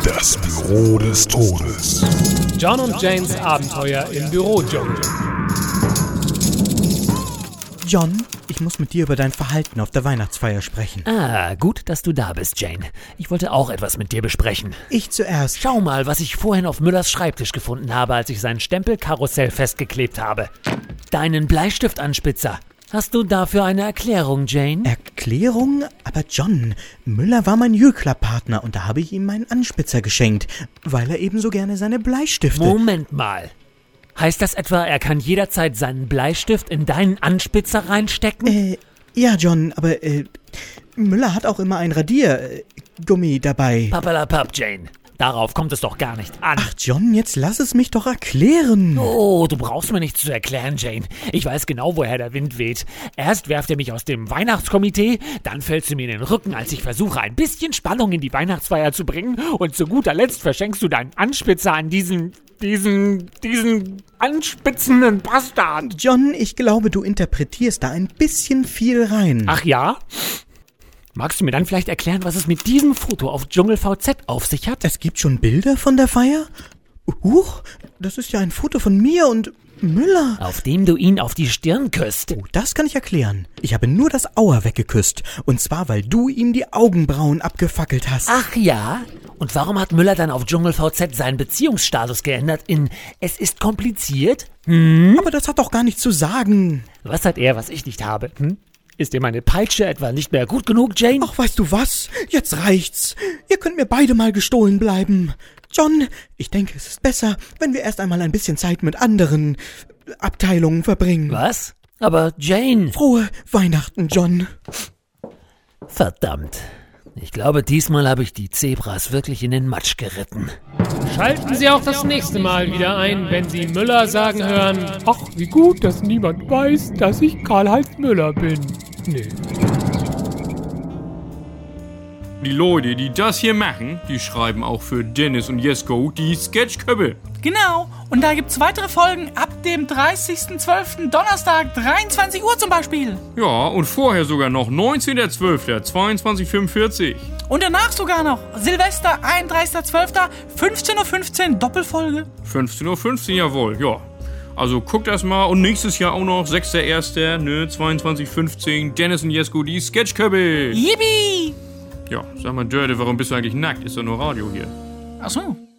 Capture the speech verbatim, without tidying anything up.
Das Büro des Todes. John und Janes Abenteuer im Bürodschungel. John, ich muss mit dir über dein Verhalten auf der Weihnachtsfeier sprechen. Ah, gut, dass du da bist, Jane. Ich wollte auch etwas mit dir besprechen. Ich zuerst. Schau mal, was ich vorhin auf Müllers Schreibtisch gefunden habe, als ich sein Stempelkarussell festgeklebt habe. Deinen Bleistiftanspitzer. Hast du dafür eine Erklärung, Jane? Erklärung? Aber John, Müller war mein Jügler-Partner und da habe ich ihm meinen Anspitzer geschenkt, weil er ebenso gerne seine Bleistifte... Moment mal. Heißt das etwa, er kann jederzeit seinen Bleistift in deinen Anspitzer reinstecken? Äh, ja, John, aber äh, Müller hat auch immer ein Radiergummi dabei. Papalapap, Jane. Darauf kommt es doch gar nicht an. Ach, John, jetzt lass es mich doch erklären. Oh, du brauchst mir nichts zu erklären, Jane. Ich weiß genau, woher der Wind weht. Erst werft er mich aus dem Weihnachtskomitee, dann fällst du mir in den Rücken, als ich versuche, ein bisschen Spannung in die Weihnachtsfeier zu bringen. Und zu guter Letzt verschenkst du deinen Anspitzer an diesen, diesen, diesen anspitzenden Bastard. John, ich glaube, du interpretierst da ein bisschen viel rein. Ach ja? Magst du mir dann vielleicht erklären, was es mit diesem Foto auf DschungelVZ auf sich hat? Es gibt schon Bilder von der Feier? Huch, das ist ja ein Foto von mir und Müller. Auf dem du ihn auf die Stirn küsst. Oh, das kann ich erklären. Ich habe nur das Auer weggeküsst. Und zwar, weil du ihm die Augenbrauen abgefackelt hast. Ach ja? Und warum hat Müller dann auf DschungelVZ seinen Beziehungsstatus geändert in "Es ist kompliziert"? Hm? Aber das hat doch gar nichts zu sagen. Was hat er, was ich nicht habe? Hm? Ist dir meine Peitsche etwa nicht mehr gut genug, Jane? Ach, weißt du was? Jetzt reicht's. Ihr könnt mir beide mal gestohlen bleiben. John, ich denke, es ist besser, wenn wir erst einmal ein bisschen Zeit mit anderen Abteilungen verbringen. Was? Aber Jane... Frohe Weihnachten, John. Verdammt. Ich glaube, diesmal habe ich die Zebras wirklich in den Matsch geritten. Schalten Sie auch das nächste Mal wieder ein, wenn Sie Müller sagen hören: Ach, wie gut, dass niemand weiß, dass ich Karl-Heinz Müller bin. Nee. Die Leute, die das hier machen, die schreiben auch für Dennis und Jesko die Sketchköppe. Genau, und da gibt's weitere Folgen ab dem dreißigsten zwölften Donnerstag, dreiundzwanzig Uhr zum Beispiel. Ja, und vorher sogar noch neunzehnten zwölften zweiundzwanzig Uhr fünfundvierzig. Und danach sogar noch Silvester, einunddreißigsten zwölften fünfzehn Uhr fünfzehn, Doppelfolge. fünfzehn Uhr fünfzehn, jawohl, ja. Also guckt das mal und nächstes Jahr auch noch sechster erster ne, zweiundzwanzig Uhr fünfzehn, Dennis und Jesko die Sketchköppe. Yippie! Ja, sag mal, Dörte, warum bist du eigentlich nackt? Ist doch nur Radio hier. Ach so.